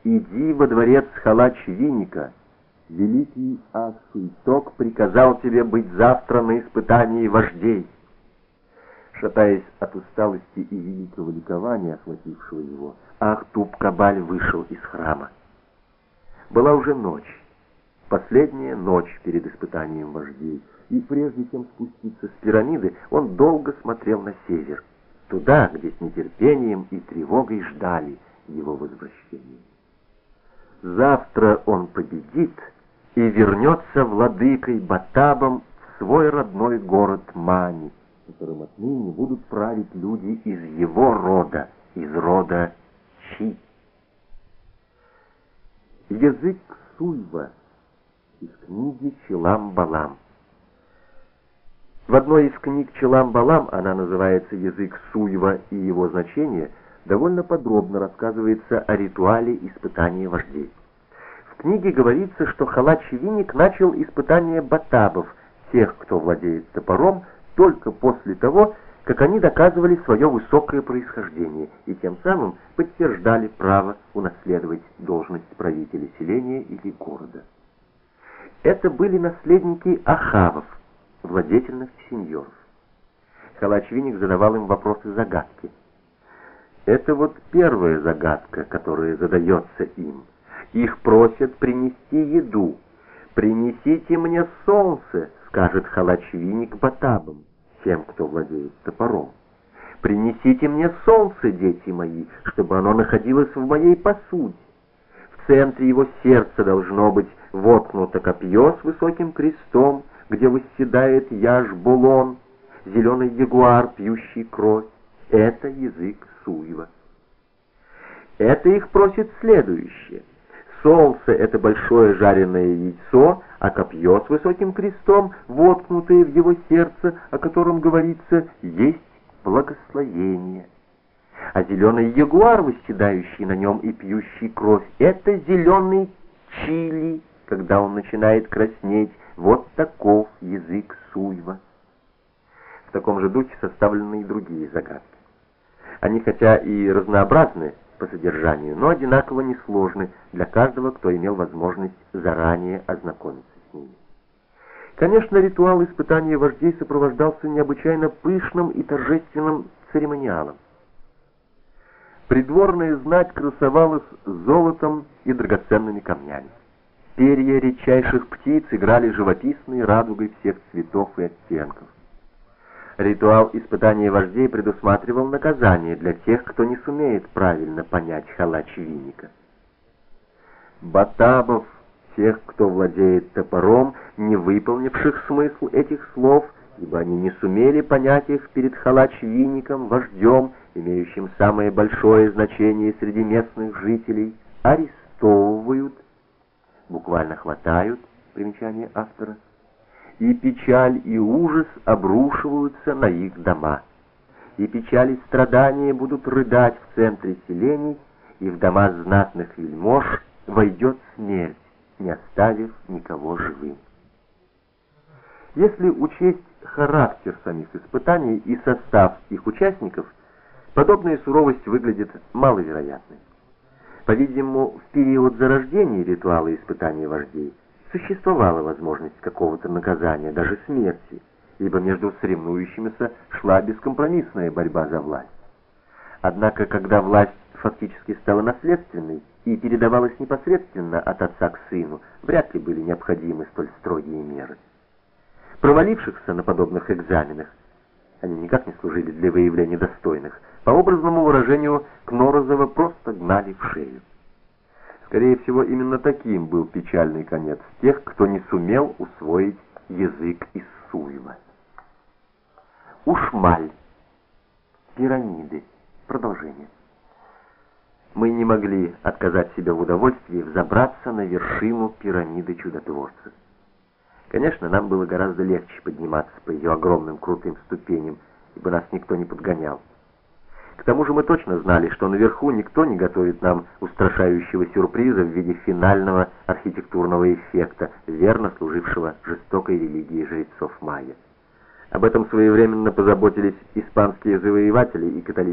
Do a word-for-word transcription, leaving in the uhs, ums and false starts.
«Иди во дворец Халач-Винника. Великий Ас-Суйток приказал тебе быть завтра на испытании вождей». Шатаясь от усталости и великого ликования, охватившего его, Ах-Туб-Кабаль вышел из храма. Была уже ночь, последняя ночь перед испытанием вождей, и прежде чем спуститься с пирамиды, он долго смотрел на север, туда, где с нетерпением и тревогой ждали его возвращения. Завтра он победит и вернется владыкой Батабом в свой родной город Мани, которым отныне будут править люди из его рода, из рода Чи. Язык Суйва из книги Чилам-Балам. В одной из книг Чилам-Балам, она называется «Язык Суйва и его значение», довольно подробно рассказывается о ритуале испытания вождей. В книге говорится, что Халач-Винник начал испытание батабов, тех, кто владеет топором, только после того, как они доказывали свое высокое происхождение и тем самым подтверждали право унаследовать должность правителя селения или города. Это были наследники Ахавов, владетельных сеньоров. Халач-Винник задавал им вопросы-загадки. Это вот первая загадка, которая задается им. Их просят принести еду. «Принесите мне солнце», — скажет Халач-Винник батабам, тем, кто владеет топором. «Принесите мне солнце, дети мои, чтобы оно находилось в моей посуде. В центре его сердца должно быть воткнуто копье с высоким крестом, где восседает Яж-Булон, зеленый ягуар, пьющий кровь. Это язык Суйва». Это их просит следующее. Солнце — это большое жареное яйцо, а копье с высоким крестом, воткнутое в его сердце, о котором говорится, есть благословение. А зеленый ягуар, восседающий на нем и пьющий кровь, это зеленый чили, когда он начинает краснеть. Вот таков язык Суйва. В таком же духе составлены и другие загадки. Они хотя и разнообразны по содержанию, но одинаково несложны для каждого, кто имел возможность заранее ознакомиться с ними. Конечно, ритуал испытания вождей сопровождался необычайно пышным и торжественным церемониалом. Придворная знать красовалась золотом и драгоценными камнями. Перья редчайших птиц играли живописной радугой всех цветов и оттенков. Ритуал испытания вождей предусматривал наказание для тех, кто не сумеет правильно понять Халач-Винника. Батабов, тех, кто владеет топором, не выполнивших смысл этих слов, ибо они не сумели понять их перед Халач-Винником, вождем, имеющим самое большое значение среди местных жителей, арестовывают, буквально хватают, примечание автора, и печаль и ужас обрушиваются на их дома. И печаль и страдания будут рыдать в центре селений, и в дома знатных вельмож войдет смерть, не оставив никого живым. Если учесть характер самих испытаний и состав их участников, подобная суровость выглядит маловероятной. По-видимому, в период зарождения ритуала испытания вождей существовала возможность какого-то наказания, даже смерти, ибо между соревнующимися шла бескомпромиссная борьба за власть. Однако, когда власть фактически стала наследственной и передавалась непосредственно от отца к сыну, вряд ли были необходимы столь строгие меры. Провалившихся на подобных экзаменах, они никак не служили для выявления достойных, по образному выражению Кнорозова просто гнали в шею. Скорее всего, именно таким был печальный конец тех, кто не сумел усвоить язык из Суйва. Ушмаль. Пирамиды. Продолжение. Мы не могли отказать себе в удовольствии взобраться на вершину пирамиды чудотворца. Конечно, нам было гораздо легче подниматься по ее огромным крутым ступеням, ибо нас никто не подгонял. К тому же мы точно знали, что наверху никто не готовит нам устрашающего сюрприза в виде финального архитектурного эффекта, верно служившего жестокой религии жрецов майя. Об этом своевременно позаботились испанские завоеватели и католические.